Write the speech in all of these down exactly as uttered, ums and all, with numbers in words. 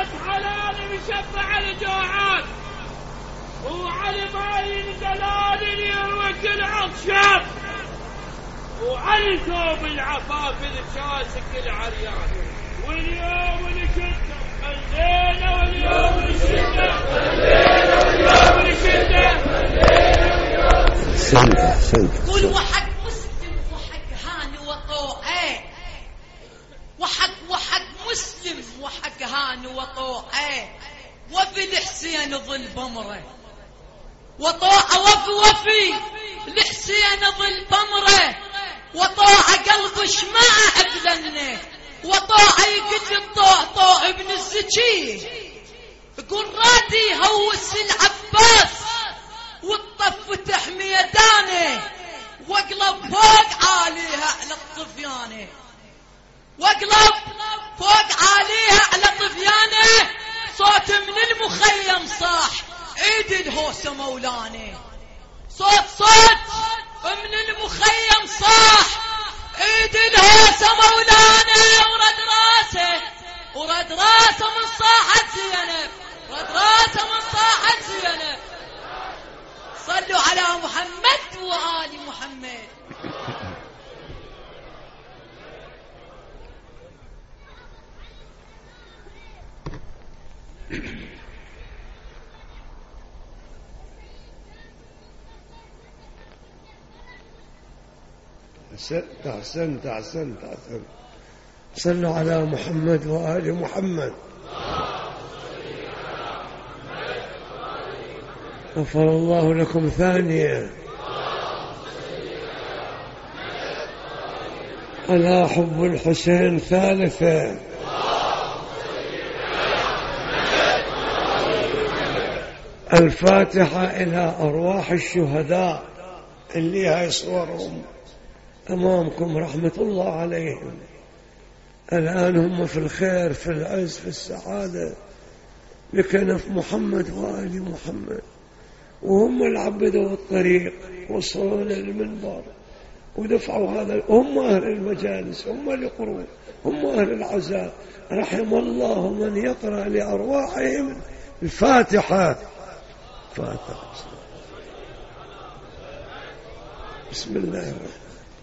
ولد حلال مشبع الجوعان، وعلي باين دلال يروك العطشان، وعلي ثوب العفاف الكاسك العريان. واليوم نشده خلينا، واليوم نشده خلينا، واليوم نشده خلينا. سنت سنت قول وحق مسلم وحق هاني وطوعه، وحق وحق مسلم وحق هاني وطوعه، وفي الحسين ظل بمره وطوعه، وفي وفي الحسين ظل بمره، وطوعه قلب شمعه ابلنه، وطوعه يقتل الطوع طوع ابن الزكي. يقول رادي هوس العباس والطف تحمي يدانه، واقلب فوق عاليها على الطفيانه، واقلب فوق عاليها على طفيانه. صوت من المخيم صاح عيد الهوسه مولانا، صوت صوت من المخيم صاح عيد الهوسه مولانا. ورد راسه ورد راسه من صاحت زينب، ورد راسه من صاحت زينب. صلوا على محمد وآل محمد. أحسنت أحسنت أحسنت أحسنت. صلوا على محمد وآل محمد. غفر الله لكم ثانية. ألا حب الحسين ثالثة. الفاتحة إلى أرواح الشهداء اللي هاي صورهم أمامكم رحمة الله عليهم. الآن هم في الخير، في العز، في السعادة بكنف محمد وآل محمد، وهم اللي عبدوا الطريق وصلوا للمنبر ودفعوا هذا. هم أهل المجالس، هم اللي يقرون، هم أهل العزاء. رحم الله من يقرأ لأرواحهم الفاتحة. فاتحة. بسم الله الرحمن الرحيم.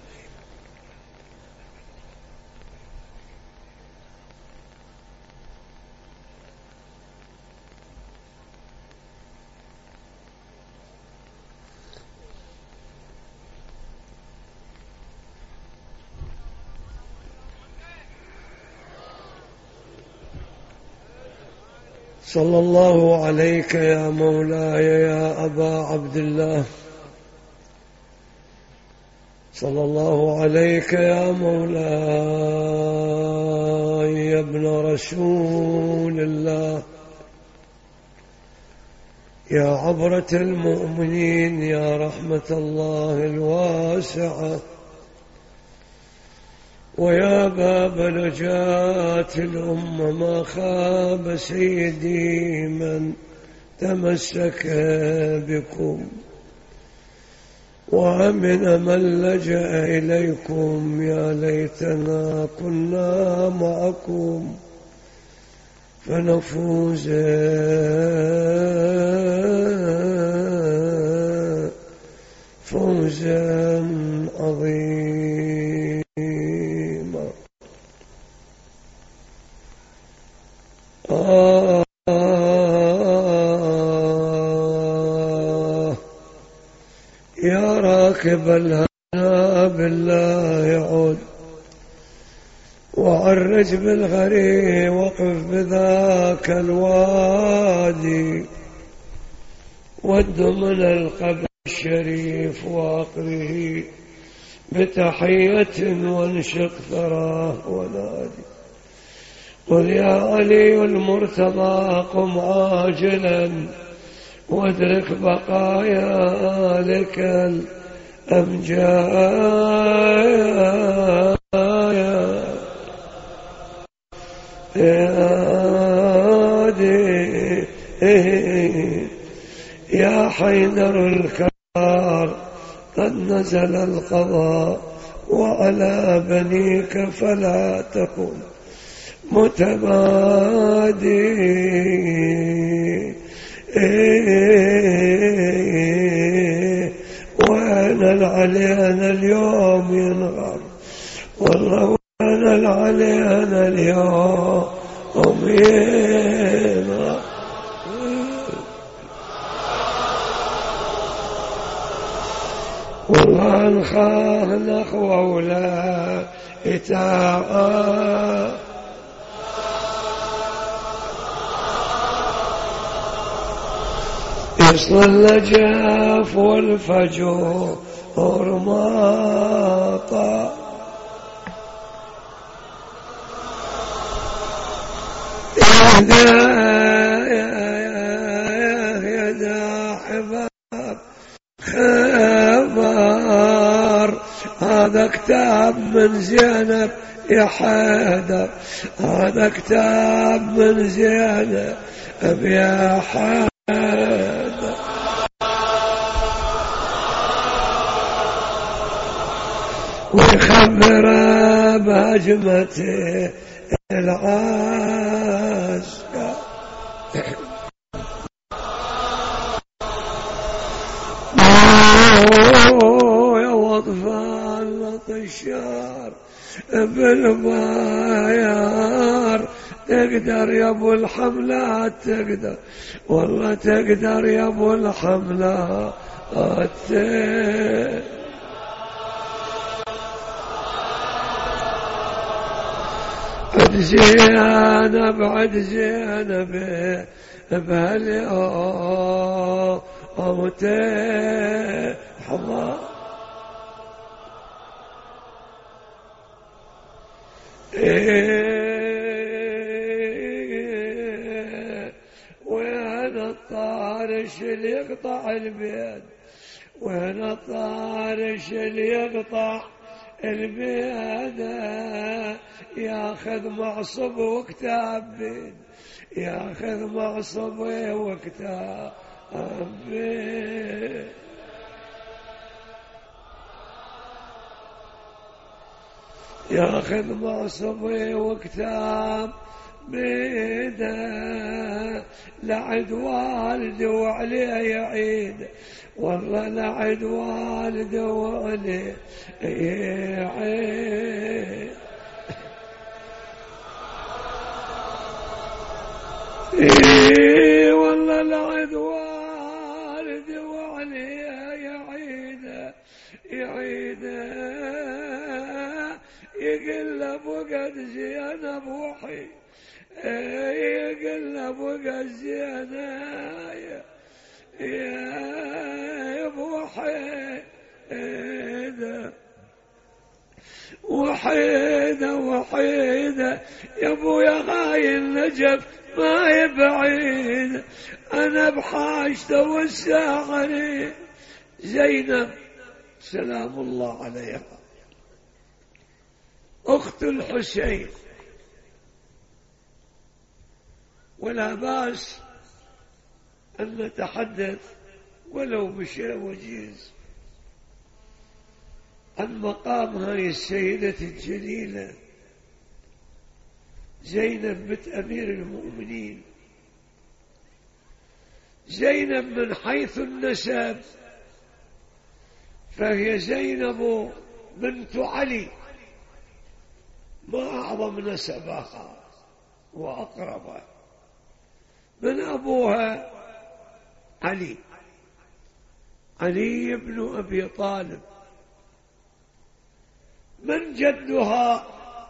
صلى الله عليك يا مولاي يا أبا عبد الله، صلى الله عليك يا مولاي يا ابن رسول الله، يا عبرة المؤمنين، يا رحمة الله الواسعة، ويا باب نجاة الأمة. ما خاب سيدي من تمسك بكم، وأمن من لجأ إليكم. يا ليتنا كنا معكم فنفوز فوزا عظيما. آه يا راكب الهنا بالله يعود، وعرج بالغريب وقف بذاك الوادي، ود من القبر الشريف واقره بتحية وانشق ثراه ونادي. قل يا علي المرتضى قم عاجلا وادرك بقايا لك الأمجاد. يا حيدر الكرار قد نزل القضاء وعلى بنيك فلا تكن متمادي وين العلينا اليوم ينغر والله وين العلينا اليوم ينغر والله نخاف نخوة ولا إتاعة يصل النجاف والفجور ماطا يا ذا حباب خبر هذا كتاب من زينب يا حيدر هذا كتاب من زينب يا حيدر ويخبر بهجمته العسكر يا وطفان الطشار بالبايار تقدر يا ابو الحملات تقدر والله تقدر يا ابو الحملات عد زينب عد زينب بهاليوم حضر وين الطارش اللي يقطع البيت وين الطارش اللي يقطع البيت ياخذ معصب وكتاب بين ياخذ معصب وكتاب بين ياخذ معصب وكتاب بيده لعد والده وعليه يعيد والله لعد والده وعليه يعيد إيه والله لعد والدي وعليه يعيد يعيد يقلب وقد زينب وحي يقلب وقد زينب يا ابو حيدة وحيدة وحيدة يا ابو يا غاي النجف ما يبعيد انا بحاجته والساعة زينب سلام الله عليها اخت الحسين ولا باس ان نتحدث ولو بشيء وجيز عن مقام هاي السيدة الجليلة زينب بنت أمير المؤمنين. زينب من حيث النسب فهي زينب بنت علي، ما أعظم نسبها وأقربها. من أبوها علي، علي بن أبي طالب. من جدها؟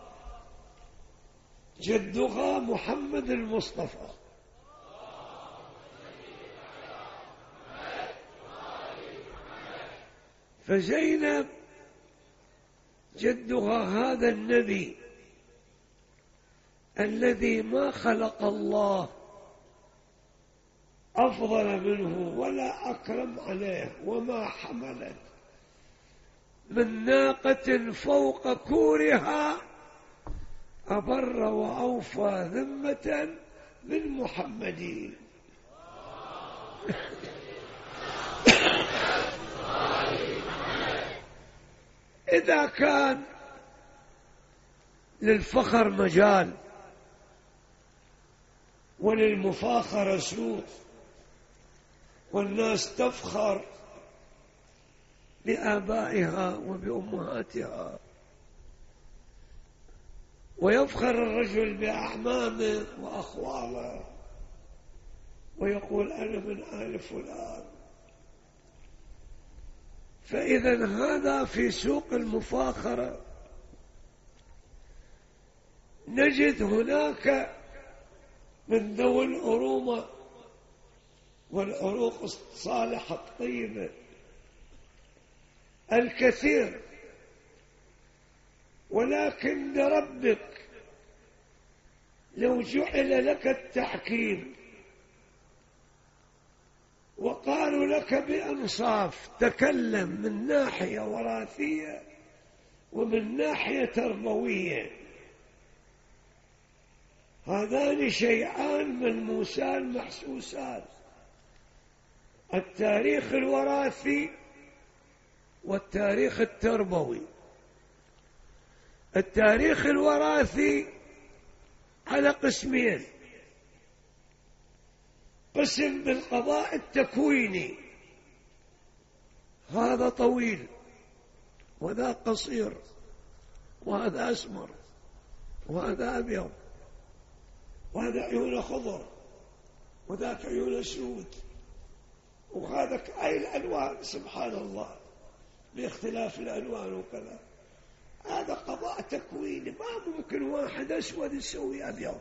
جدها محمد المصطفى. فزينب جدها هذا النبي الذي ما خلق الله أفضل منه ولا أكرم عليه، وما حملت من ناقة فوق كورها أبر وأوفى ذمة من محمد. إذا كان للفخر مجال وللمفاخرة سوق، والناس تفخر بآبائها وبأمهاتها، ويفخر الرجل بأعمامه وأخواله ويقول أنا من آل فلان. فإذا هذا في سوق المفاخرة. نجد هناك من ذوي الأرومة والعروق الصالحة الطيبة الكثير، ولكن لربك لو جعل لك التحكيم وقالوا لك بأنصاف تكلم من ناحية وراثية ومن ناحية تربوية، هذان شيئان ملموسان محسوسان، التاريخ الوراثي والتاريخ التربوي. التاريخ الوراثي على قسمين: قسم بالقضاء التكويني، هذا طويل وذا قصير وهذا أسمر وهذا أبيض وهذا عيونه خضر وذاك عيونه سود وهذا أي الألوان، سبحان الله باختلاف الألوان وكذا. هذا قضاء تكويني، ما ممكن واحد أسود يسوي أبيض،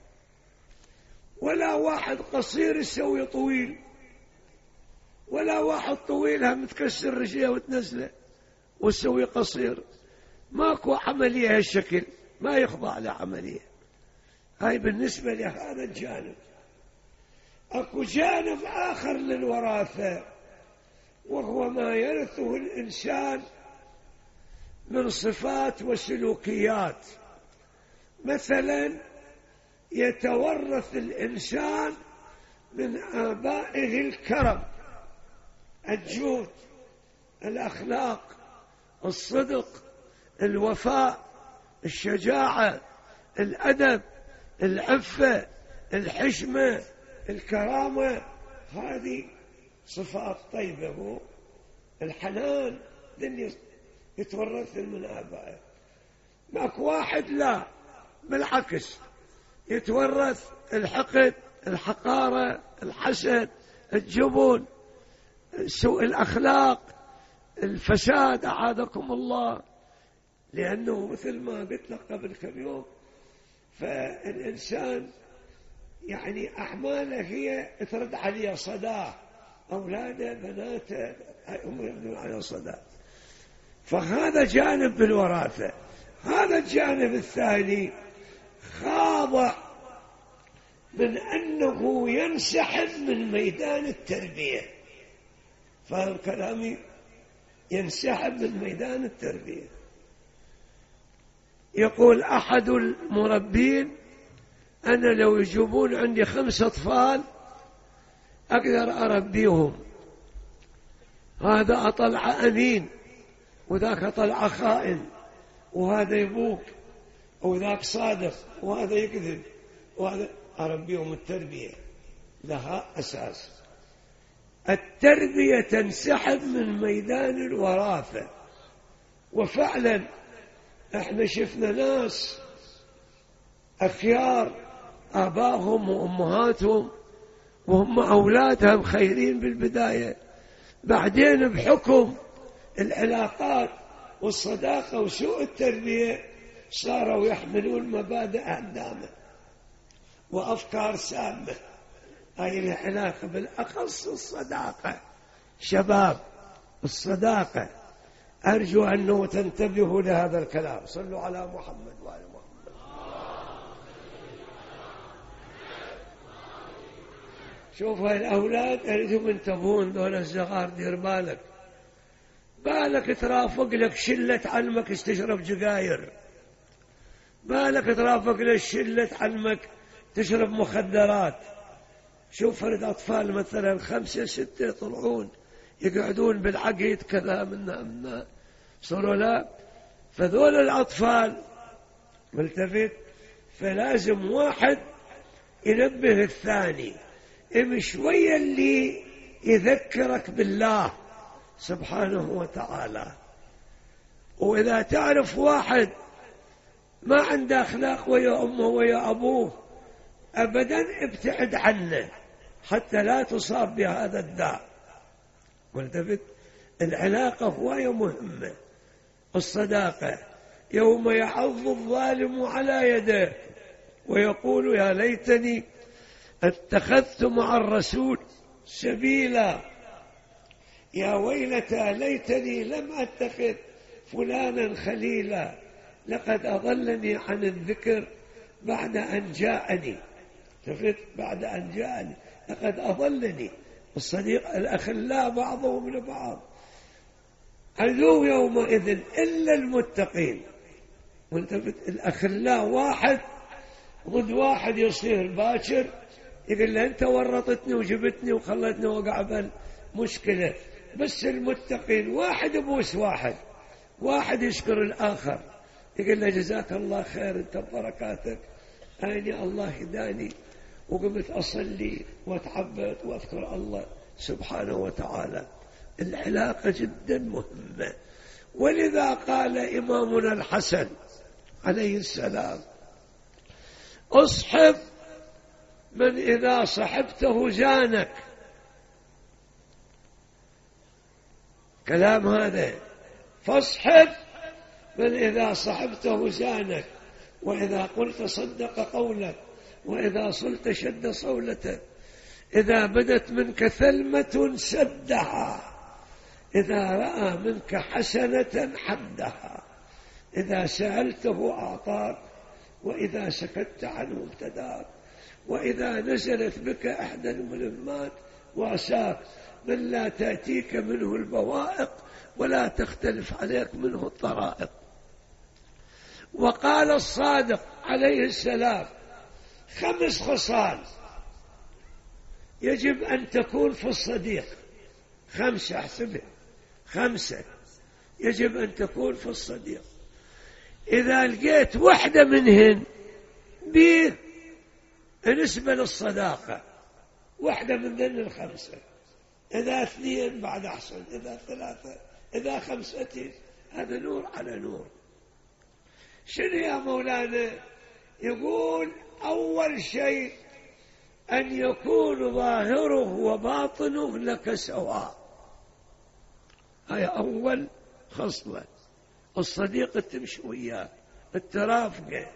ولا واحد قصير يسوي طويل، ولا واحد طويل هم تكسر رجله وتنزله وتسوي قصير. ماكو عملية هالشكل، ما يخضع لعملية. هاي بالنسبة لهذا الجانب. أكو جانب آخر للوراثة، وهو ما يرثه الإنسان من صفات وسلوكيات. مثلا يتورث الإنسان من آبائه الكرم، الجود، الأخلاق، الصدق، الوفاء، الشجاعة، الأدب، العفة، الحشمة، الكرامة. هذه صفات طيبة. الحنان يتورث من آبائه. ماك واحد لا، بالعكس يتورث الحقد، الحقارة، الحسد، الجبن، سوء الأخلاق، الفساد، أعاذكم الله. لأنه مثل ما قلت لك قبل كم يوم، فالإنسان يعني أعماله هي ترد عليه صداه، أولاده بناته هم يردون عليه صداه. فهذا جانب بالوراثة. هذا الجانب الثاني خاضع من أنه ينسحب من ميدان التربية. فهم كلامي؟ ينسحب من ميدان التربية. يقول أحد المربين: أنا لو يجيبون عندي خمس أطفال أقدر أربيهم، هذا أطلع أمين وذاك أطلع خائن، وهذا يبوك وذاك صادق وهذا يكذب، وهذا أربيهم. التربية لها أساس. التربية تنسحب من ميدان الوراثة. وفعلا احنا شفنا ناس أخيار آبائهم وأمهاتهم وهم أولادهم خيرين بالبداية، بعدين بحكم العلاقات والصداقة وسوء التربية صاروا يحملون مبادئ هدامة وأفكار سامة. هاي العلاقة، بالأخص الصداقة. شباب، الصداقة، أرجو أنه تنتبهوا لهذا الكلام. صلوا على محمد وآل محمد. شوف هاي الأولاد أريدهم ينتبهون، دول الصغار دير بالك. بالك ترافق لك شلة علمك تشرب جقاير، بالك ترافق لك شلة علمك تشرب مخدرات. شوف فرد أطفال مثلا خمسة ستة يطلعون يقعدون بالعقيد كذا منا منا صاروا لا. فذول الأطفال ملتفت، فلازم واحد ينبه الثاني، شوية اللي يذكرك بالله سبحانه وتعالى. وإذا تعرف واحد ما عنده أخلاق ويا أمه ويا أبوه أبدا ابتعد عنه حتى لا تصاب بهذا الداء. والتفت، العلاقة هواية مهمة. الصداقة، يوم يعض الظالم على يده ويقول يا ليتني اتخذت مع الرسول سبيلا، يا ويلتى ليتني لم أتخذ فلانا خليلا، لقد أضلني عن الذكر بعد أن جاءني. شفت؟ بعد أن جاءني لقد أضلني. الصديق الأخلاء بعضهم لبعض عدو يومئذ إلا المتقين. والتفت، الأخلاء واحد ضد واحد يصير باكر يقول له أنت ورطتني وجبتني وخلتني وقع بالمشكلة. بس المتقين واحد يبوس واحد، واحد يشكر الآخر يقول له جزاك الله خير أنت ببركاتك، أيني الله هداني وقمت أصلي وأتعبد وأذكر الله سبحانه وتعالى. العلاقة جدا مهمة. ولذا قال إمامنا الحسن عليه السلام اصحب من إذا صحبته زانك. كلام هذا، فاصحب من إذا صحبته زانك، وإذا قلت صدق قولك، وإذا صلت شد صولته، إذا بدت منك ثلمة سدها، إذا رأى منك حسنة حدها، إذا سألته أعطاك، وإذا سكت عنه ابتداك، وإذا نزلت بك إحدى الملمات واساك، من لا تأتيك منه البوائق ولا تختلف عليك منه الطرائق. وقال الصادق عليه السلام خمس خصال يجب أن تكون في الصديق، خمسة احسبها، خمسة يجب أن تكون في الصديق. إذا لقيت واحدة منهن بيه نسبة للصداقة، واحدة من ذن الخمسة. إذا اثنين بعد أحسن، إذا ثلاثة، إذا خمسة، هذا نور على نور. شنو يا مولانا؟ يقول أول شيء أن يكون ظاهره وباطنه لك سواء. هاي أول خصلة. الصديق تمشي وياه الترافقه،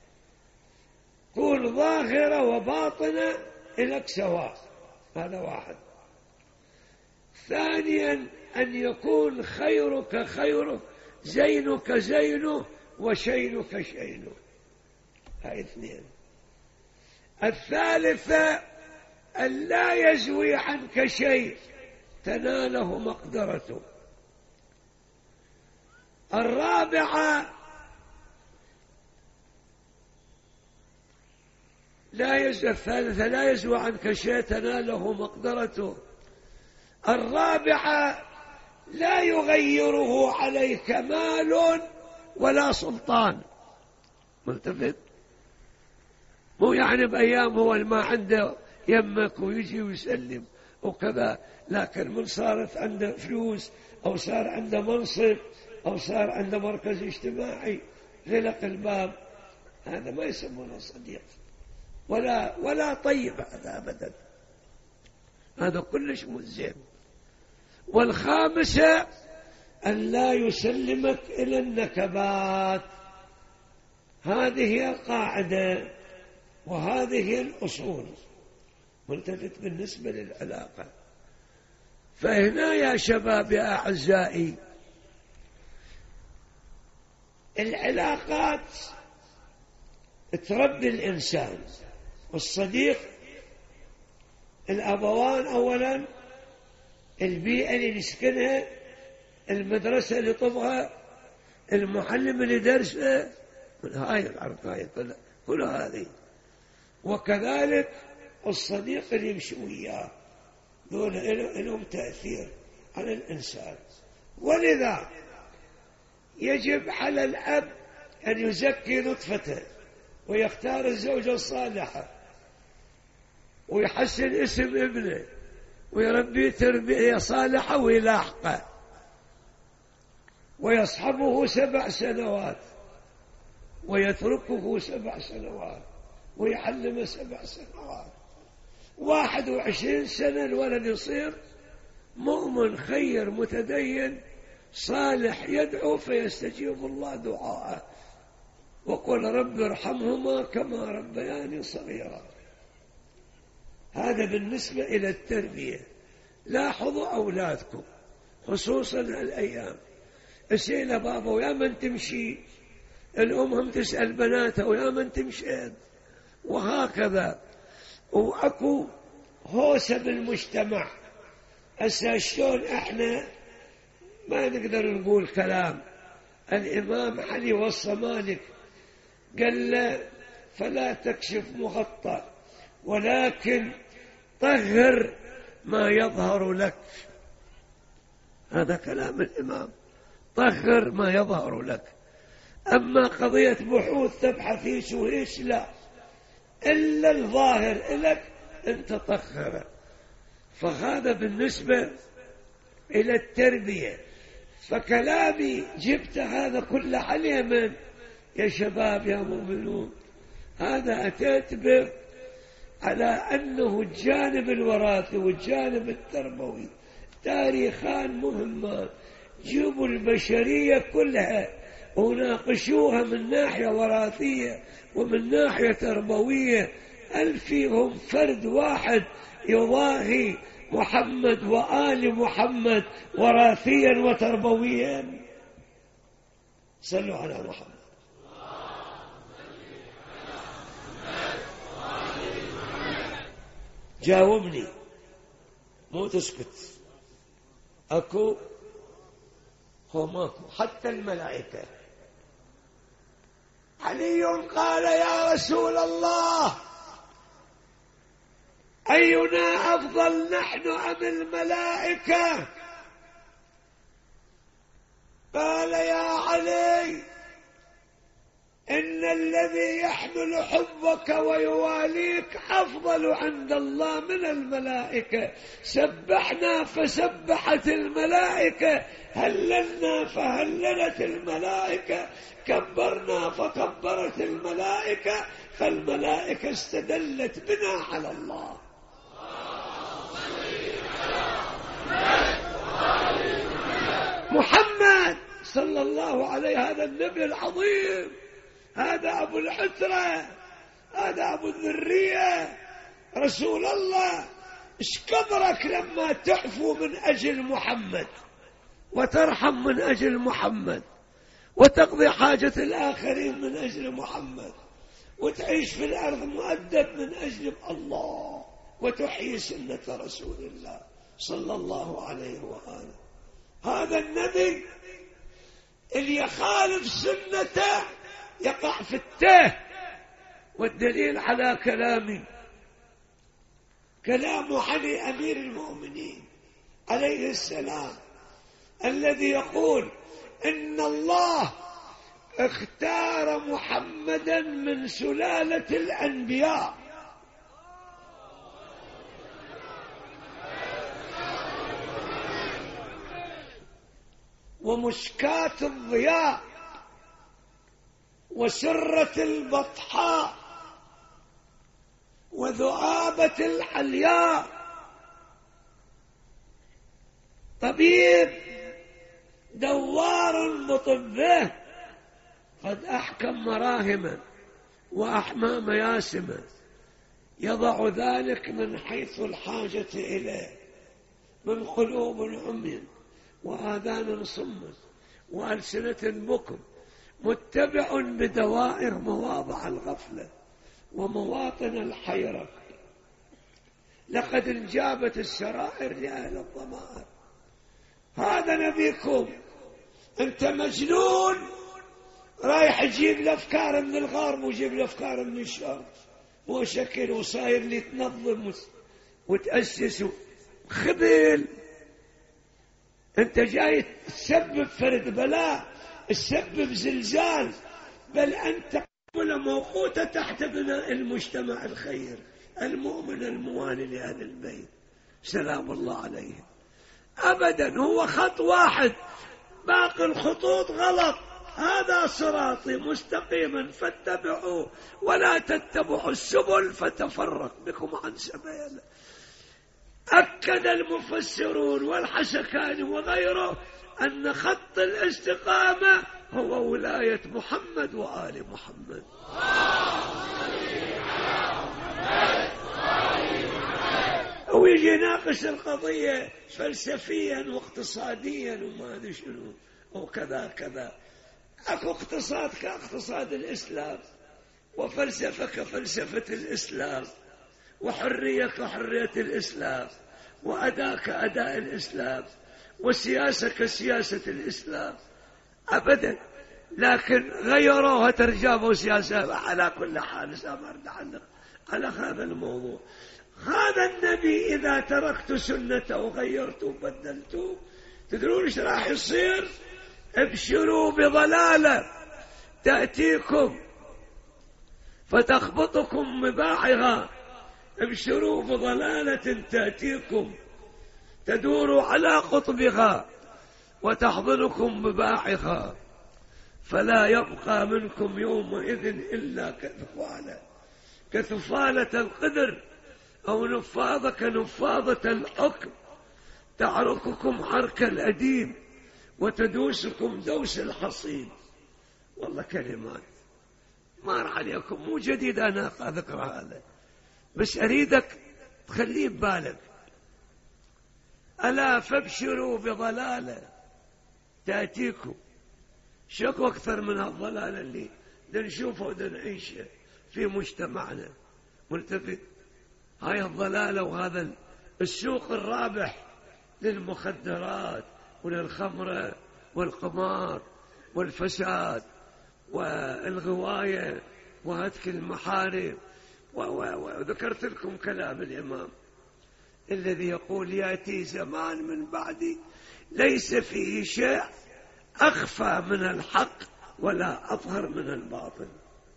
كون ظاهرة وباطنة لك سواء، هذا واحد. ثانيا أن يكون خيرك خيره، زينك زينه، وشينك شينه، هاي اثنين. الثالثة أن لا يزوي عنك شيء تناله مقدرته. الرابعة لا يزوي الثالثة لا يزوي عنك شيء تناله مقدرته. الرابعة لا يغيره عليك مال ولا سلطان. ملتفت؟ مو يعني بأيام هو ما عنده يمك ويجي ويسلم وكذا، لكن من صارت عنده فلوس أو صار عنده منصب أو صار عنده مركز اجتماعي غلق الباب، هذا ما يسمونه صديق ولا ولا طيب، هذا أبدا، هذا كلش مزين. والخامسة أن لا يسلمك إلى النكبات. هذه هي القاعدة وهذه هي الأصول. ملتفت بالنسبة للعلاقة. فهنا يا شباب يا أعزائي، العلاقات تربي الإنسان. والصديق الأبوان أولا، البيئة اللي يسكنها، المدرسة اللي طبها، المعلم اللي درسه، هاي الأركان كل هذه. وكذلك الصديق اللي يمشي وياه، دول لهم تأثير على الإنسان. ولذا يجب على الأب أن يزكي نطفته ويختار الزوجة الصالحة ويحسن اسم ابنه ويربيه تربية صالحة ويلاحقه ويصحبه سبع سنوات ويتركه سبع سنوات ويعلمه سبع سنوات. واحد وعشرين سنة الولد يصير مؤمن خير متدين صالح يدعو فيستجيب الله دعاءه. وقل رب ارحمهما كما ربياني صغيرا. هذا بالنسبة إلى التربية. لاحظوا أولادكم خصوصا الأيام، اسئلة بابا ويا من تمشي، الأم هم تسأل بناتها ويا من تمشين، وهكذا. وأكو هوسة بالمجتمع. هسه شلون احنا ما نقدر نقول كلام. الإمام علي وصى مالك قال له فلا تكشف مغطى ولكن طهر ما يظهر لك. هذا كلام الإمام، طهر ما يظهر لك. أما قضية بحوث تبحث ايش وايش لا، إلا الظاهر لك أنت طهره. فهذا بالنسبة إلى التربية. فكلامي جبت هذا كله عليه من يا شباب يا مؤمنون، هذا أتيت به على أنه الجانب الوراثي والجانب التربوي تاريخان مهمان. جيبوا البشرية كلها وناقشوها من ناحية وراثية ومن ناحية تربوية. هل فيهم فرد واحد يضاهي محمد وآل محمد وراثيا وتربويا؟ صلوا على محمد. جاوبني مو تسكت. أكو هو ماكو حتى الملائكة. علي قال يا رسول الله أينا أفضل نحن أم الملائكة؟ قال يا علي إن الذي يحمل حبك ويواليك أفضل عند الله من الملائكة. سبحنا فسبحت الملائكة، هللنا فهللت الملائكة، كبرنا فكبرت الملائكة، فالملائكة استدلت بنا على الله. محمد صلى الله عليه هذا النبي العظيم، هذا أبو العترة، هذا أبو الذرية، رسول الله. إيش كبرك لما تعفو من أجل محمد وترحم من أجل محمد وتقضي حاجة الآخرين من أجل محمد وتعيش في الأرض مؤدب من أجل الله وتحيي سنة رسول الله صلى الله عليه وآله. هذا النبي اللي يخالف سنته يقع في التاه. والدليل على كلامي كلام علي أمير المؤمنين عليه السلام الذي يقول إن الله اختار محمدا من سلالة الأنبياء ومشكاة الضياء وسرة البطحاء وذؤابة العلياء، طبيب دوار بطبه قد أحكم مراهما وأحمى مياسما، يضع ذلك من حيث الحاجة إليه، من قلوب عمي وآذان صم وألسنة بكم، متبع بدوائر مواضع الغفلة ومواطن الحيرة. لقد انجابت السرائر لأهل الضمائر. هذا نبيكم. أنت مجنون رايح تجيب الأفكار من الغرب وجيب الأفكار من الشرق وشكل وصاير لي تنظم وتأسس خبيل. أنت جاي تسبب فرد بلاء، تسبب زلزال، بل أنت قبل موقوتة تحت بناء المجتمع الخير المؤمن الموالي لأهل البيت سلام الله عليهم. أبدا، هو خط واحد، باقي الخطوط غلط. هذا صراطي مستقيما فاتبعوه ولا تتبعوا السبل فتفرق بكم عن سبيله. أكد المفسرون والحسكاني وغيره أن خط الاستقامة هو ولاية محمد وآل محمد. ويجي يناقش القضية فلسفيا واقتصاديا وما أدري شنو وكذا كذا. أكو اقتصاد كاقتصاد الإسلام، وفلسفة كفلسفة الإسلام، وحرية كحرية الإسلام، وأداء كأداء الإسلام، وسياسة كسياسة الإسلام. أبدا، لكن غيروها ترجموا سياسة. على كل حال سأمرد عنك على هذا الموضوع. هذا النبي إذا تركت سنته وغيرته وبدلته، تدرون ايش راح يصير؟ ابشروا بضلالة تأتيكم فتخبطكم مباعها. ابشروا بضلالة تأتيكم تدور على قطبها وتحضنكم بباعها، فلا يبقى منكم يومئذ إلا كثفالة كثفالة القدر، أو نفاضة كنفاضة الحكم، تعرككم حرك الأديم وتدوسكم دوس الحصيد. والله كلمات مار عليكم، مو جديد أنا أذكر هذا، بس أريدك تخليه ببالك. ألا فابشروا بضلالة تأتيكم. شكو أكثر من هالضلالة اللي نشوفه ونعيشه في مجتمعنا ملتفت. هاي الضلالة وهذا السوق الرابح للمخدرات وللخمرة والقمار والفساد والغواية وهتك المحارم. وذكرت لكم كلام الإمام الذي يقول: يأتي زمان من بعدي ليس فيه شيء أخفى من الحق ولا أظهر من الباطل.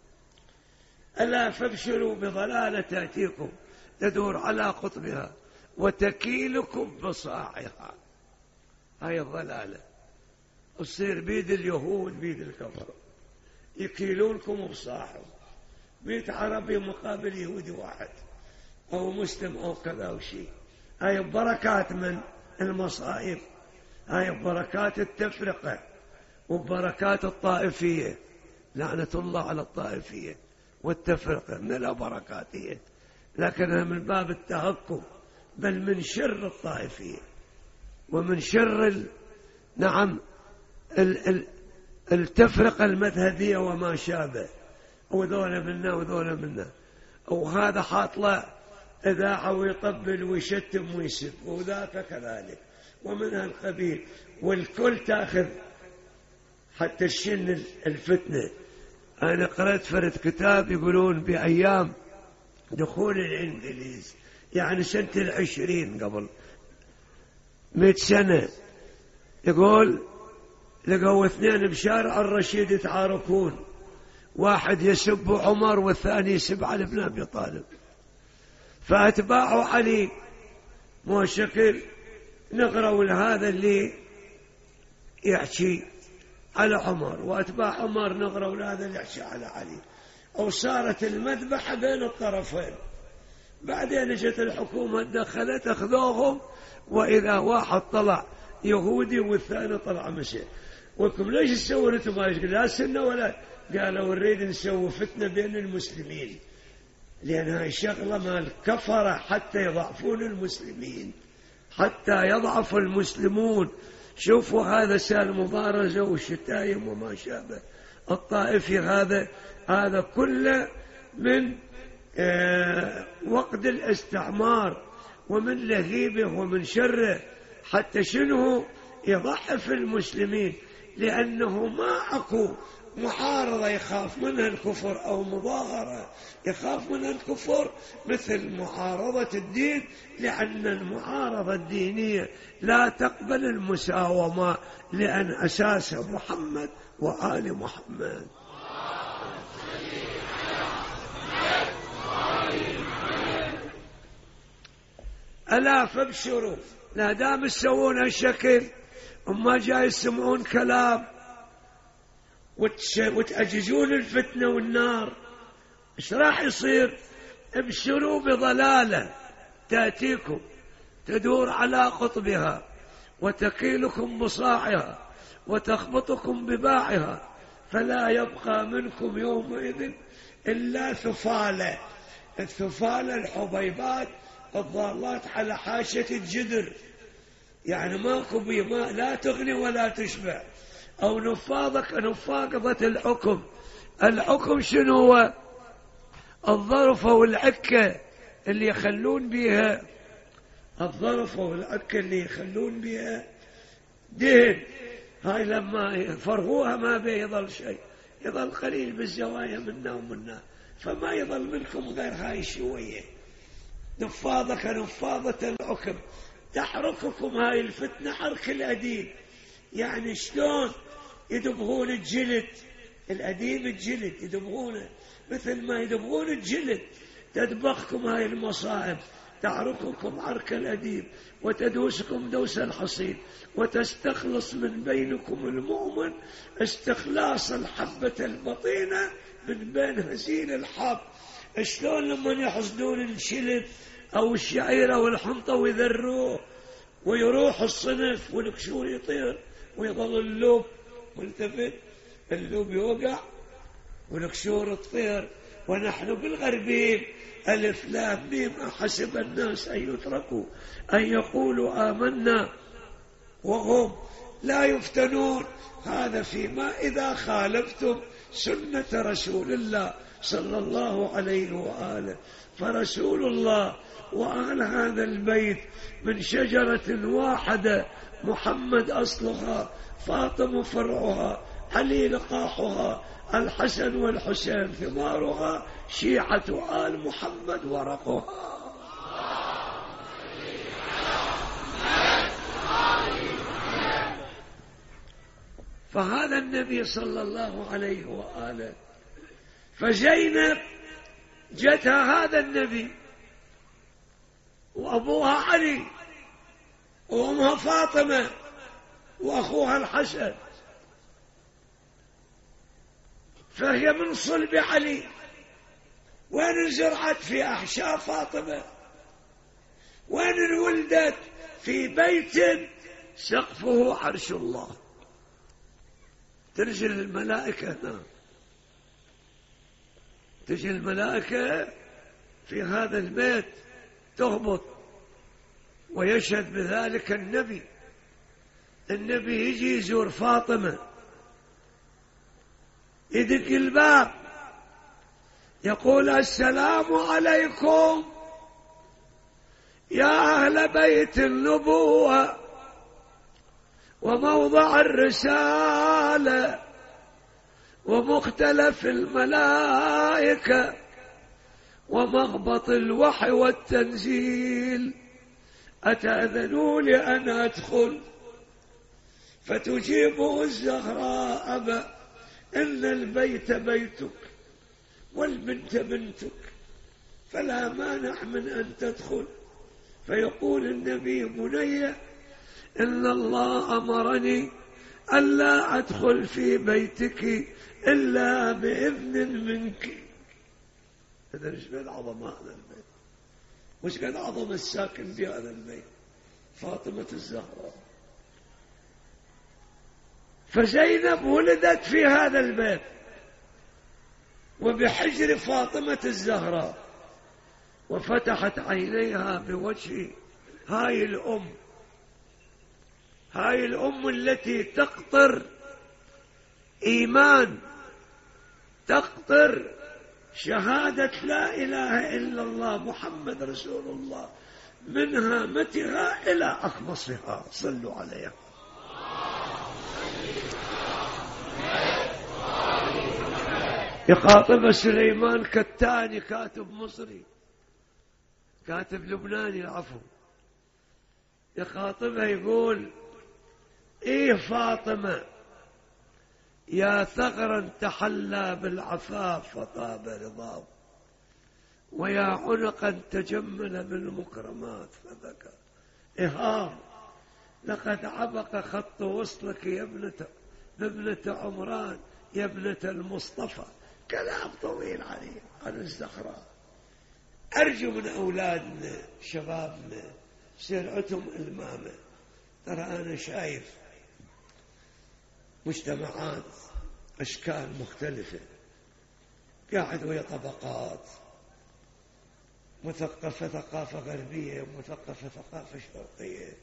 ألا فابشروا بضلالة تأتيكم تدور على قطبها وتكيلكم بصاعها. هاي الضلالة تصير بيد اليهود بيد الكفر، يكيلونكم بصاعهم. بيت عربي مقابل يهودي واحد أو مسلم أو كذا أو شيء. هاي بركات من المصائب، هاي بركات التفرقة وبركات الطائفية. لعنة الله على الطائفية والتفرقة، من البركات هي، لكنها من باب التهكم، بل من شر الطائفية ومن شر ال... نعم ال... ال... التفرقة المذهبية وما شابه، وذولا منا وذولا منا. وهذا حاطله إذاعة ويطبل ويشتم ويسب، وذاك كذلك ومنها القبيل، والكل تأخذ حتى الشن الفتنة. أنا قرأت فرد كتاب يقولون بأيام دخول الإنجليز، يعني سنة العشرين قبل مئة سنة، يقول لقوا اثنين بشارع الرشيد يتعاركون، واحد يسب عمر والثاني يسب علي بن أبي طالب، فأتباعوا علي مو شكل نقرأوا لهذا اللي يحكي على عمر، وأتباع عمر نقرأوا لهذا اللي يحكي على علي، أو صارت المذبحة بين الطرفين. بعدين جت الحكومة دخلت أخذوهم، وإذا واحد طلع يهودي والثاني طلع مسيحي. وكم ليش تسوون انتم؟ ما يقول لا سنة ولا، قالوا نريد نسوي فتنة بين المسلمين، لأن هاي شغلة ما الكفرة حتى يضعفون المسلمين، حتى يضعف المسلمون. شوفوا هذا سال مبارزة والشتايم وما شابه الطائفي، هذا هذا كله من آه وقت الاستعمار ومن لهيبه ومن شره، حتى شنو يضعف المسلمين، لأنه ما أكو معارضة يخاف منها الكفر أو مظاهرة يخاف منها الكفر مثل معارضة الدين، لأن المعارضة الدينية لا تقبل المساومة، لأن أساس محمد وآل محمد. ألا فابشروا، لا دام تسوون هالشكل وما جاي يسمعون كلام وتأججون الفتنة والنار، ايش راح يصير؟ ابشروا بضلالة تأتيكم تدور على قطبها وتكيلكم بصاعها وتخبطكم بباعها، فلا يبقى منكم يومئذ إلا ثفالة. الثفالة الحبيبات الضالات على حاشة الجدر، يعني ماكو بما لا تغني ولا تشبع. أو نفاضك نفاقضة الحكم. الحكم شنو هو؟ الظرفة والعكة اللي يخلون بها، الظرفة والعكة اللي يخلون بها دهن، هاي لما يفرغوها ما بيظل شيء، يظل قليل بالزوايا منا ومنا، فما يظل منكم غير هاي شوية. نفاضة كنفاضة الحكم، تحرككم هاي الفتنة حرك الأديم. يعني شلون يدبغون الجلد، الأديم الجلد يدبغونه مثل ما يدبغون الجلد، تدبخكم هاي المصائب، تعرككم عرك الأديم وتدوسكم دوس الحصين، وتستخلص من بينكم المؤمن استخلاص الحبة البطينة من بين هزيل الحب. شلون لما يحصدون الشلد أو الشعير أو الحنطة ويذروه ويروح الصنف والكشور يطير ويظل اللوب ملتفت، اللوب يوقع والكشور تطير. ونحن بالغربين ألف لام ميم أحسب الناس أن يتركوا أن يقولوا آمنا وهم لا يفتنون. هذا فيما إذا خالفتم سنة رسول الله صلى الله عليه وآله. فرسول الله وأهل هذا البيت من شجرة واحدة، محمد أصلها، فاطمة فرعها، علي لقاحها، الحسن والحسين ثمارها، شيعة آل محمد ورقها. فهذا النبي صلى الله عليه وآله. فزينب جتها هذا النبي وأبوها علي وأمها فاطمة وأخوها الحسن، فهي من صلب علي. وين انزرعت؟ في أحشاء فاطمة. وين انولدت؟ في بيت سقفه عرش الله، تنزل الملائكة هنا، تجي الملائكة في هذا البيت تهبط، ويشهد بذلك النبي. النبي يجي يزور فاطمة، يدق الباب يقول السلام عليكم يا أهل بيت النبوة وموضع الرسالة ومختلف الملائكة ومغبط الوحي والتنزيل، أتأذنوا لي أن أدخل؟ فتجيبه الزهراء أبا، إن البيت بيتك والبنت بنتك فلا مانع من أن تدخل. فيقول النبي بني إن الله أمرني ألا أدخل في بيتك إلا بإذن منك. هذا مش قد عظم هذا البيت، مش قد عظم الساكن في هذا البيت، فاطمة الزهراء. فزينب ولدت في هذا البيت وبحجر فاطمة الزهراء، وفتحت عينيها بوجه هاي الأم، هاي الأم التي تقطر إيمان، تقطر شهادة لا إله إلا الله محمد رسول الله، من هامتها إلى أخمصها. صلوا عليها. يخاطب سليمان كتاني، كاتب مصري، كاتب لبناني العفو، يخاطبها يقول إيه فاطمة يا ثغرا تحلى بالعفاف وطاب رضاه، ويا عنقا تجمل بالمكرمات فذكى إهام لقد عبق خط وصلك يا ابنة ابنة عمران يا ابنة المصطفى. كلام طويل عليه عن الزهراء. أرجو من أولادنا شبابنا سرعتهم المامة. ترى أنا شايف مجتمعات أشكال مختلفة، قاعد ويا طبقات، مثقفة ثقافة غربية ومثقفة ثقافة شرقية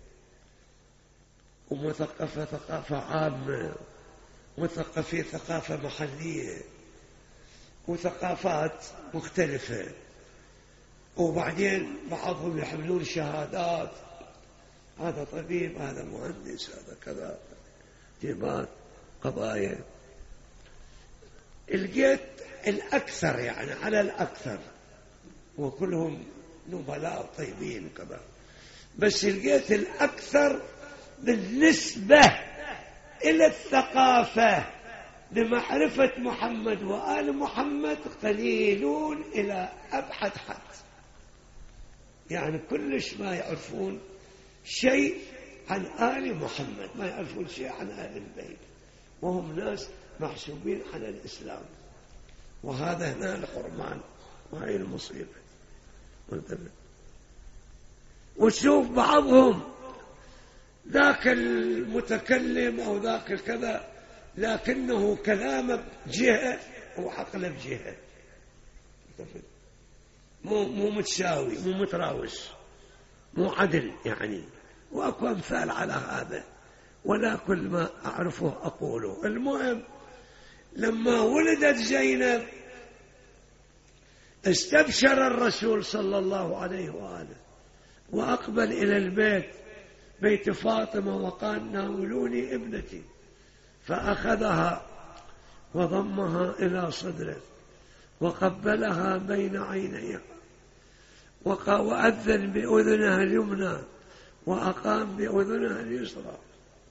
ومثقفة ثقافة عامة ومثقفة ثقافة محلية وثقافات مختلفة، وبعدين بعضهم يحملون شهادات، هذا طبيب هذا مهندس هذا كذا، تيمات قضايا. لقيت الأكثر يعني على الأكثر وكلهم نبلاء طيبين وكذا، بس لقيت الأكثر بالنسبة إلى الثقافة لمعرفة محمد وآل محمد قليلون إلى أبعد حد، يعني كلش ما يعرفون شيء عن آل محمد، ما يعرفون شيء عن آل البيت، وهم ناس محسوبين على الإسلام. وهذا هنا الحرمان وهي المصيبة. وتشوف بعضهم ذاك المتكلم أو ذاك الكذا لكنه كلامه بجهة وعقله بجهة، مو مو متساوي مو متراوس مو عدل يعني. وأكو أمثال على هذا ولا كل ما أعرفه أقوله. المهم لما ولدت زينب استبشر الرسول صلى الله عليه وآله وأقبل إلى البيت بيت فاطمة وقال ناولوني ابنتي، فأخذها وضمها إلى صدره وقبلها بين عينيها وأذن بأذنها اليمنى وأقام بأذنها اليسرى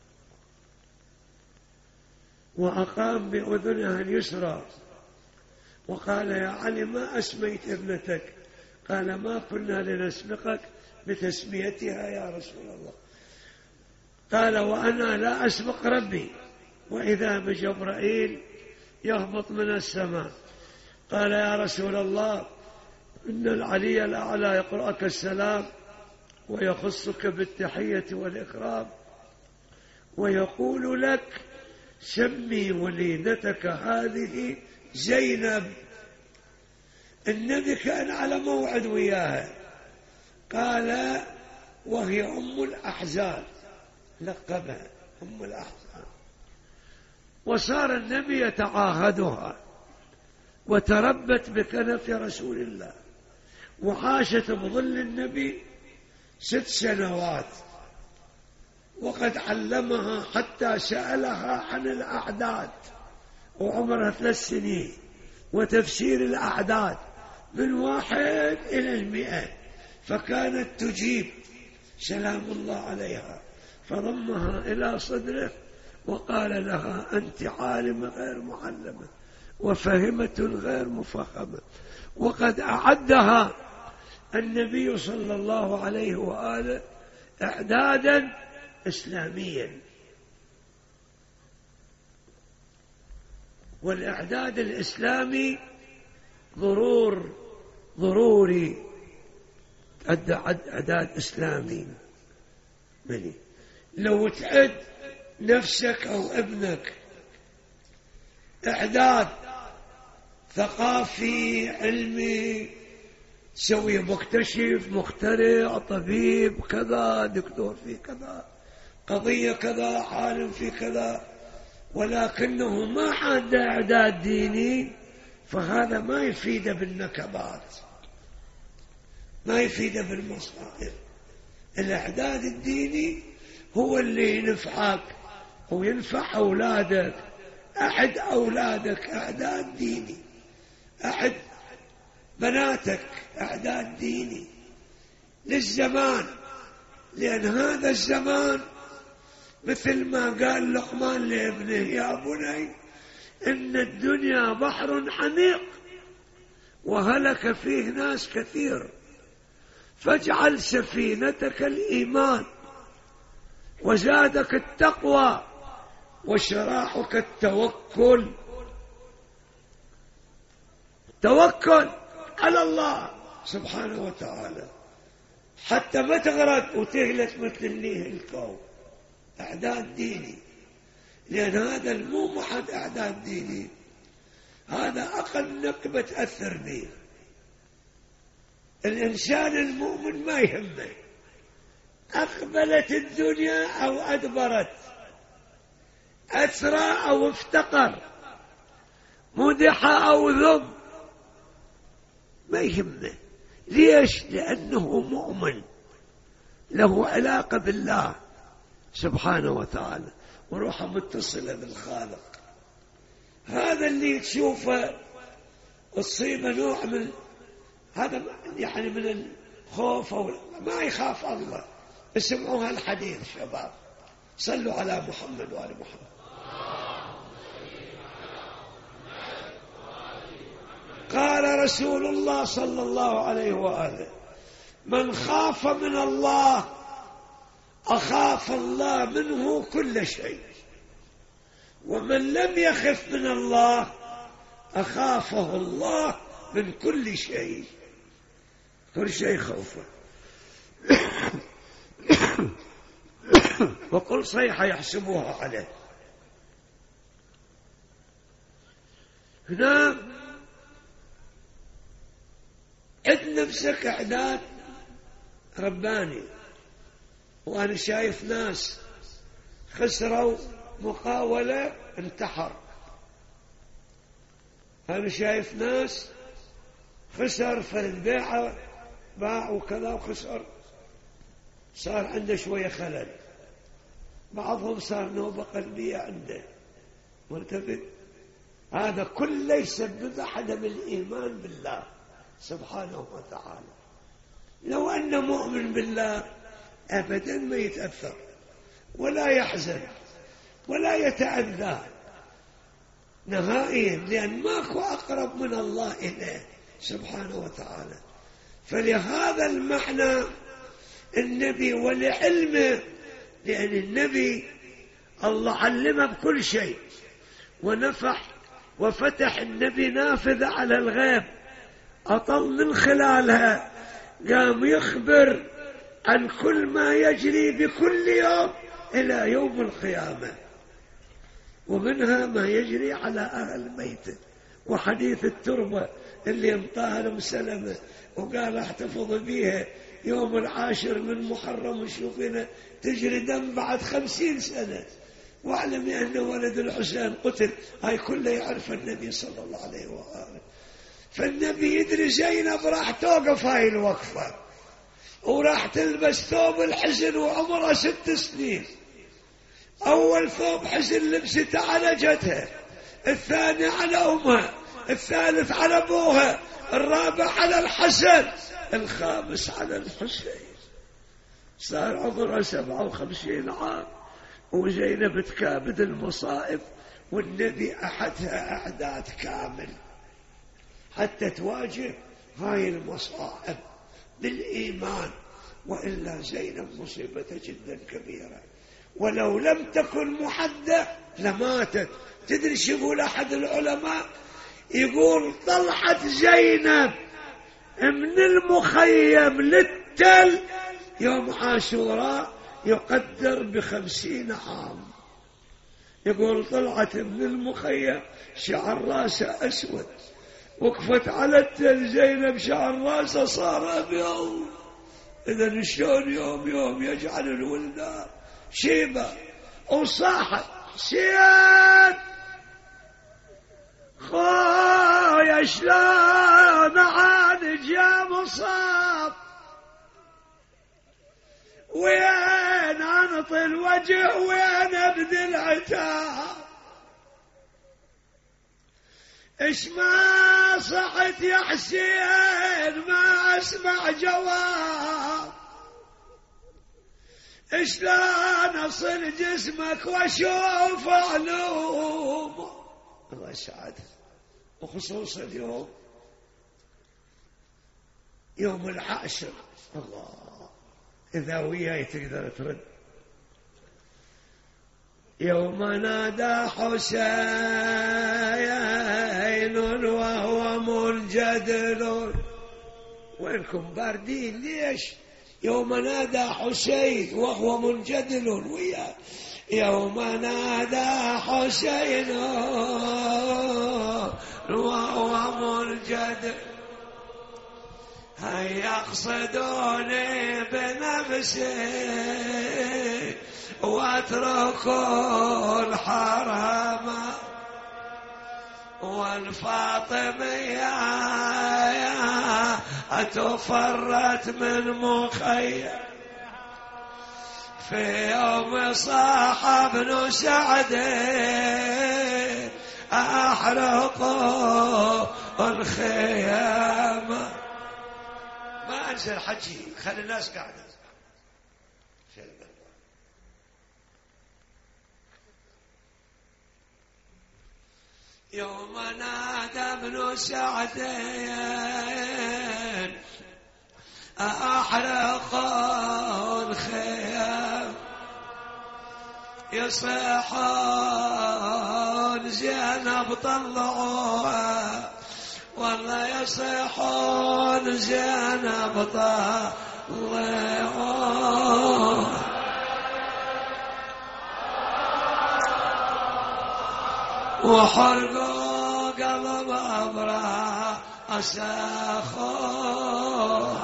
وأقام بأذنها اليسرى وقال يا علي ما أسميت ابنتك؟ قال ما كنا لنسبقك بتسميتها يا رسول الله. قال وأنا لا أسبق ربي، وإذا بجبرائيل يهبط من السماء. قال يا رسول الله إن العلي الأعلى يقرأك السلام ويخصك بالتحية والإكرام ويقول لك سمي وليدتك هذه زينب. النبي كان على موعد وياها. قال وهي أم الأحزان، لقبها أم الأحزان. وصار النبي يتعاهدها وتربت بكنف رسول الله وعاشت بظل النبي ست سنوات، وقد علمها حتى سألها عن الأعداد وعمرها ثلاث سنين وتفسير الأعداد من واحد إلى المئة، فكانت تجيب سلام الله عليها. فضمها إلى صدره وقال لها أنت عالمة غير معلمة وفهمة غير مفهمة. وقد أعدها النبي صلى الله عليه وآله إعدادا إسلاميا، والإعداد الإسلامي ضرور ضروري إعداد إسلامي مني. لو تعد نفسك أو ابنك إعداد ثقافي علمي تسوي مكتشف مخترع طبيب كذا دكتور في كذا قضية كذا عالم في كذا، ولكنه ما عاد إعداد ديني، فهذا ما يفيده بالنكبات ما يفيده بالمصائب. الإعداد الديني هو اللي ينفعك وينفع أولادك. أحد أولادك إعداد ديني، أحد بناتك إعداد ديني للزمان، لأن هذا الزمان مثل ما قال لقمان لابنه يا بني إن الدنيا بحر حميق وهلك فيه ناس كثير، فاجعل سفينتك الإيمان، وزادك التقوى، وشراعك التوكل. توكل على الله سبحانه وتعالى حتى ما تغرق وتهلك مثل اللي الكون. إعداد ديني، لأن هذا مو محد إعداد ديني، هذا أقل نقبة تأثر به. الإنسان المؤمن ما يهمه أقبلت الدنيا أو أدبرت، أسرى أو افتقر، مدح أو ذم، ما يهمه. ليش؟ لأنه مؤمن له علاقة بالله سبحانه وتعالى وروحه متصلة بالخالق. هذا اللي تشوفه تصيبه نوع من هذا يعني من الخوف أو ما يخاف الله. اسمعوا هالحديث شباب، صلوا على محمد وآل محمد. قال رسول الله صلى الله عليه وآله: من خاف من الله أخاف الله منه كل شيء، ومن لم يخف من الله أخافه الله من كل شيء. كل شيء خوفه. وكل صيحة يحسبوها عليه. هنا عد نفسك إعداد رباني. وأنا شايف ناس خسروا مقاولة انتحر، أنا شايف ناس خسر فرد بيعة باع وكذا وخسر، صار عنده شوية خلل. بعضهم صار نوبة قلبية عنده مرتبط. هذا كله يسبب عدم الإيمان بالله سبحانه وتعالى. لو أن مؤمن بالله أبدا ما يتأثر ولا يحزن ولا يتأذى نهائيا، لأن ماكو أقرب من الله إليه سبحانه وتعالى. فلهذا المعنى النبي ولعلمه، لأن النبي الله علمه بكل شيء ونفح وفتح النبي نافذة على الغيب، أطل من خلالها قام يخبر عن كل ما يجري بكل يوم إلى يوم القيامة، ومنها ما يجري على أهل بيته. وحديث التربة اللي امطاها لأم سلمة وقال احتفظ بيها يوم العاشر من محرم وشوفنا تجري دم بعد خمسين سنة، واعلم أن ولد الحسين قتل. هاي كله يعرف النبي صلى الله عليه وآله. فالنبي يدري زينب راح توقف هاي الوقفة وراح تلبس ثوب الحزن وعمرها ست سنين. أول ثوب حزن لبسته على جدها، الثاني على أمها، الثالث على أبوها، الرابع على الحسن، الخامس على الحسين. صار عمرها سبعة وخمسين عام وزينب تكابد المصائب، والنبي أحدها أعداد كامل حتى تواجه هاي المصائب بالإيمان. وإلا زينب مصيبة جدا كبيرة، ولو لم تكن محدة لماتت. تدري شو يقول أحد العلماء؟ يقول طلعت زينب من المخيم للتل يوم عاشوراء يقدر بخمسين عام. يقول طلعت من المخيم شعر راسه أسود، وقفت على التل زينب شعر راسه صار أبيض. إذن شلون يوم يوم يجعل الولدان شيبة وصاحت حسين خويا شلون عاد جا مصاب، وين انطي الوجه وين ابدي العتاب، اش ما صحت يا حسين ما اسمع جواب، شلون اصل جسمك واشوف علوم. الله يسعدك. وخصوصا اليوم يوم الحشر. الله، إذا وياي تقدر ترد. يوم نادى حسين وهو منجدل. وينكم باردين ليش؟ يوم نادى حسين وهو منجدل وياه. يوم نادى حسين وهو منجدل هيا يقصدوني بنفسي واتركوا الحرام والفاطمية أتفرت من مخيم في يوم صاح ابن سعد أحرقوا الخيام. ما أنزل حجي، خلي الناس قاعدة. يوم نادى ابن سعد أحرقوا الخيام يصيحون زينب طلعوها والله يصيحون زينب طلعوها وحرقوا قلب أبرا أساخوه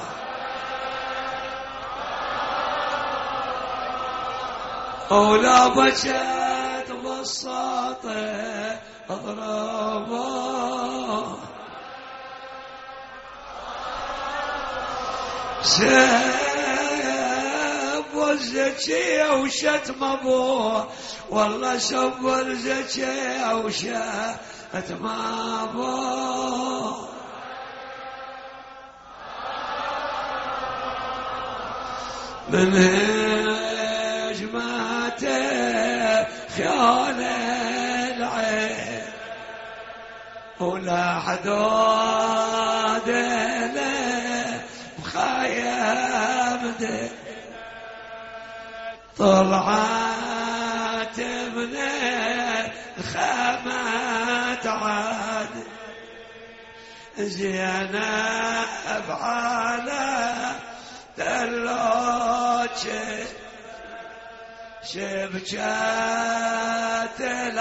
ولا بجت بالصوت اضربوه سب الزكية وشتم ابوه والله سب الزكية وشتم ابوه من هجمته خيال العين ولا حدود له مخيم ده طلعت من الخامات عاد زينب على دلوجه شبكات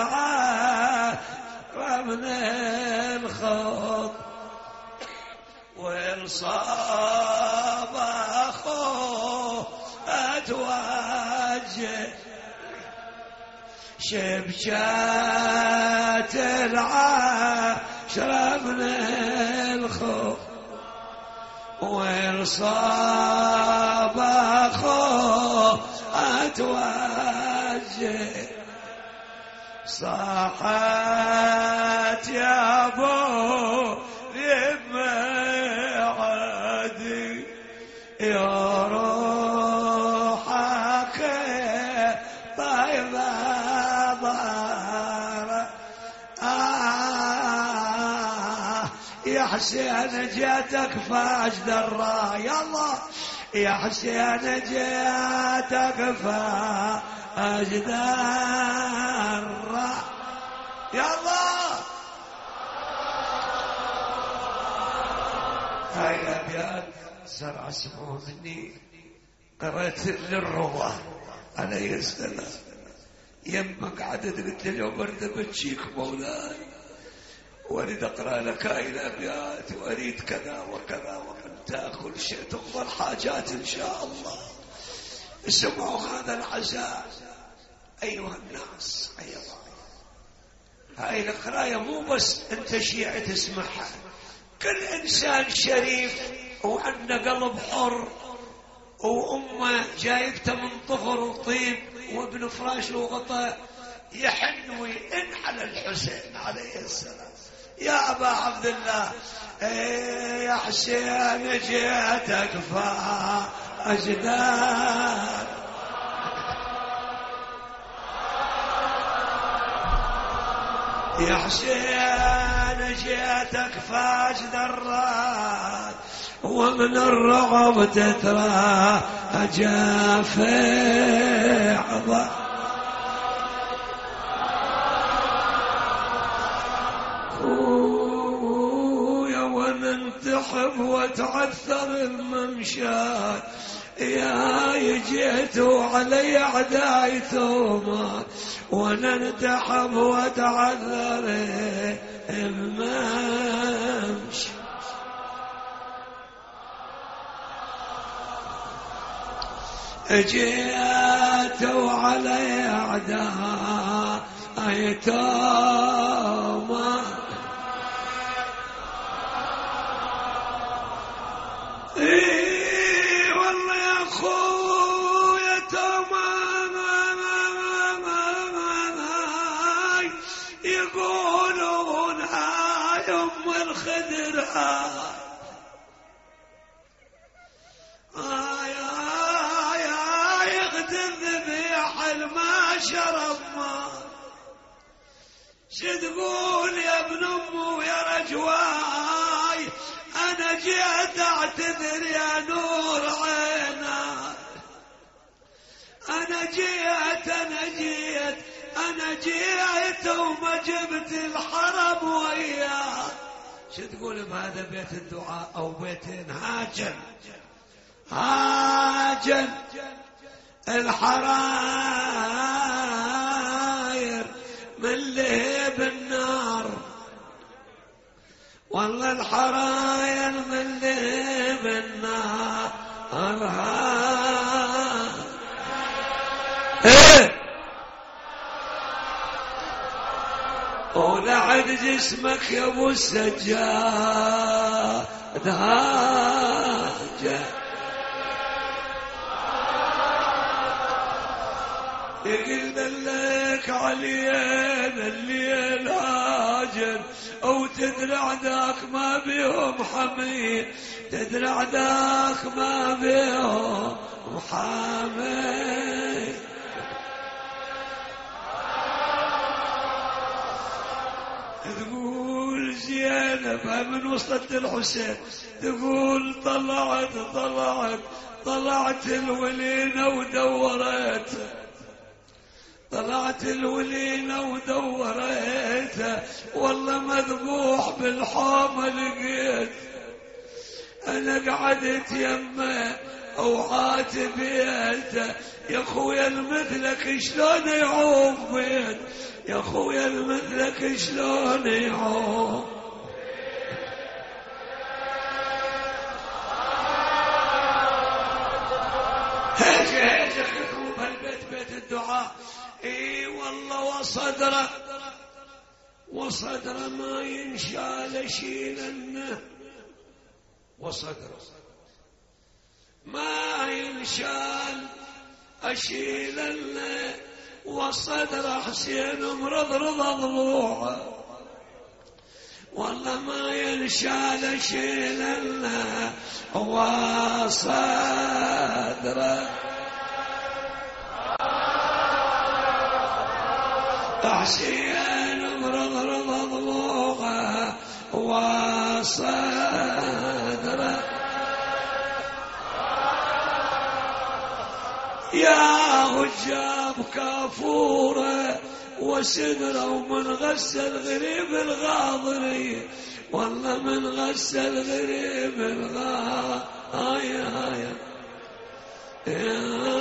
العار من الخوض والصاب أخوه أتوجه شبكات العاشرة من الخوض والصاب أخوه أتوجه صاحت يا أبو عدي يا روحك طيبة ضارة آه يا حسين جاتك فاجد الراي الله يا حسين جاتك فاجد الراي يا الله. هاي الأبيات سرع اسمعوا مني قرأت للرواه عليه السلام يمك عدد قلت له برد بتشيك مولاي واريد أقرأ لك هاي الأبيات واريد كذا وكذا ومن تأكل شيء تقضى الحاجات إن شاء الله. اسمعوا هذا العزاء أيها الناس. أيضا هاي القراية مو بس أنت شيعي تسمعها، كل إنسان شريف وعنده قلب حر وأمه جايبته من طفر وطيب وابن فراش وغطاء يحن ويئن على الحسين عليه السلام. يا أبا عبد الله ايه يا حسين جيتك فاجدان يا حسين جيتك فاجد الراد ومن الرعب تترى جافع تحب وتعثر الممشى يا يجيتوا علي أعداي ثوما وانا انتحب وتعثر الممشى جيتوا علي أعداي ثوما ايه والله يا اخويا تمام يقولون هاي ام الخدر هاي هاي هاي يغدر ذبيح ما شرب ما شو تقول يا ابن امه يا رجواي أنا جيت أعتذر يا نور عينا أنا جيت أنا جيت أنا جيت وما جبت الحرم وياه شو تقول بهذا بيت الدعاء أو بيتين هاجن هاجن الحراير من لهب النار والله الحرايا من لهب النار ايه ولعد جسمك يا ابو السجاد هاجة يقل دلك علينا الليل هاجر او تدري عداك ما بيهم حمي تدري عداك ما بيهم حمي تقول زينب من وسط الحسين تقول طلعت طلعت طلعت الولينة ودورت طلعت الولينة ودوريته والله مذبوح بالحومة لقيت أنا قعدت يمه أو عاتبيته يا أخويا المثلك شلون يعوم بيت يا أخويا المثلك شلون يعوم هيك هيك خطوب هالبيت بيت الدعاء اي والله وصدره وصدره ما ينشال شيلنه وصدره ما ينشال اشيلنه وصدره حسين مرضرض ضلوعه والله ما ينشال شيلنه وصدره حسين مرضرض ضلوعه وصدره يا هجاب كافوره وسدره ومن غسل غريب الغاضري والله من غسل غريب الغاضري يا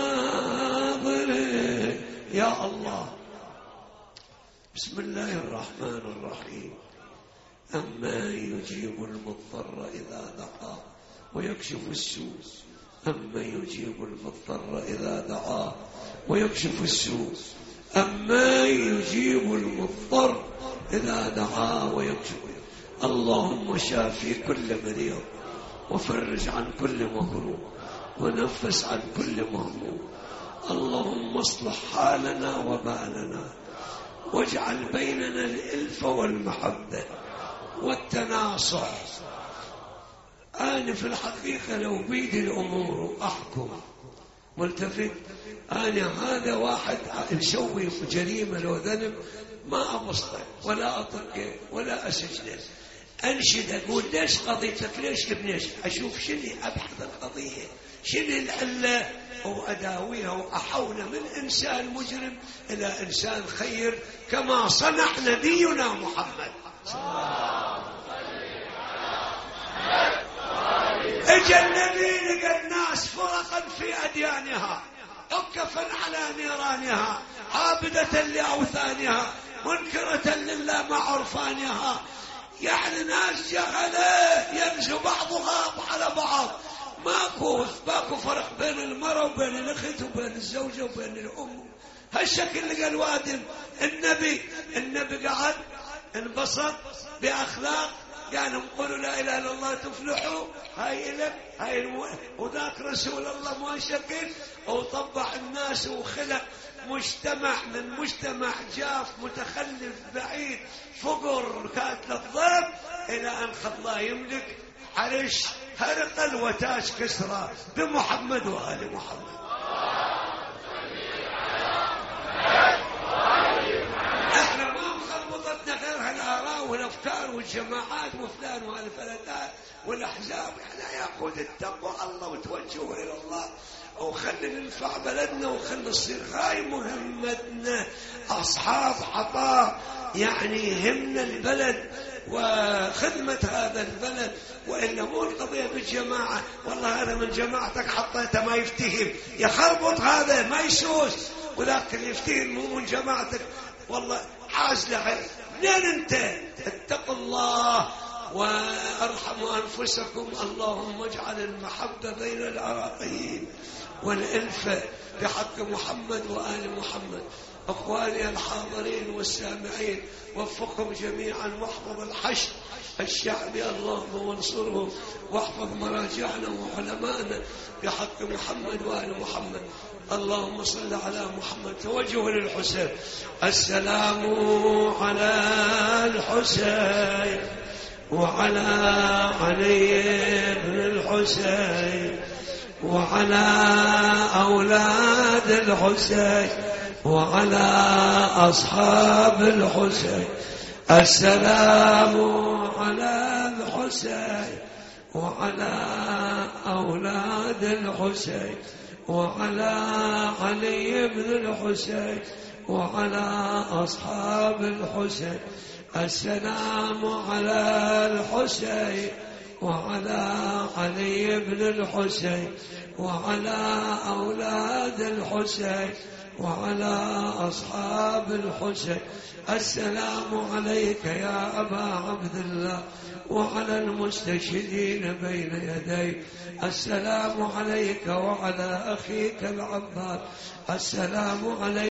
غاضري يا الله. بسم الله الرحمن الرحيم. أما يجيب المضطر إذا دعاه ويكشف السوء أما يجيب المضطر إذا دعاه ويكشف السوء أما يجيب المضطر إذا دعاه ويكشف. اللهم شافي كل مريض وفرج عن كل مكروه ونفس عن كل مهموم. اللهم اصلح حالنا وبالنا واجعل بيننا الألفة والمحبة والتناصح. أنا في الحقيقة لو بيدي الأمور أحكم ملتفت أنا هذا واحد نسوي جريمة لو ذنب ما أبصره ولا أطقه ولا أسجنه. أنشد أقول ليش قضيتك ليش ابنيش، أشوف شنو أبحث القضية شنو العلة وأداويها وأحول من إنسان مجرم إلى إنسان خير كما صنع نبينا محمد. اجى النبي لقى الناس فرقا في أديانها، عكفا على نيرانها، عابدة لأوثانها، منكرة لله مع عرفانها. يعني ناس جهلة ينزو بعضها على بعض، ماكو ماكو فرق بين المرأة وبين الأخت وبين الزوجة وبين الأم. هالشكل اللي قال وادم النبي النبي قعد انبسط بأخلاق، يعني قولوا لا إله إلا الله تفلحوا، هاي إلك هاي المو... وذاك رسول الله ما شكل وطبع الناس وخلق مجتمع من مجتمع جاف متخلف بعيد فقر كاتل الضرب إلى أن خلاه يملك عرش هرقل وتاج كسرى بمحمد وآل محمد. احنا ما مخلطتنا غير هالآراء والأفكار والجماعات وفلان وهالفلتات والأحزاب. احنا ياخذ التقوى الله وتوجهوا إلى الله وخلي ننفع بلدنا وخلي نصير هاي مهمتنا أصحاب عطاء، يعني يهمنا البلد وخدمة هذا البلد، وإلا مو القضية بالجماعة. والله هذا من جماعتك حطيته ما يفتهم يخربط هذا ما يسوس، وذاك اللي يفتهم مو من جماعتك والله حاز له. منين انت؟ اتقوا الله وارحموا أنفسكم. اللهم اجعل المحبة بين العراقيين والألفة بحق محمد وآل محمد. أخواني الحاضرين والسامعين وفقهم جميعا واحفظ الحشد الشعبي اللهم وانصرهم، واحفظ مراجعنا وعلماءنا بحق محمد وآل محمد. اللهم صل على محمد. توجه للحسين. السلام على الحسين وعلى علي بن الحسين وعلى أولاد الحسين وعلى أصحاب الحسين. السلام على الحسين وعلى أولاد الحسين وعلى علي بن الحسين وعلى أصحاب الحسين. السلام على الحسين وعلى علي بن الحسين وعلى أولاد الحسين وعلى أصحاب الحسين. السلام عليك يا أبا عبد الله وعلى المستشهدين بين يديك. السلام عليك وعلى أخيك العباس. السلام عليك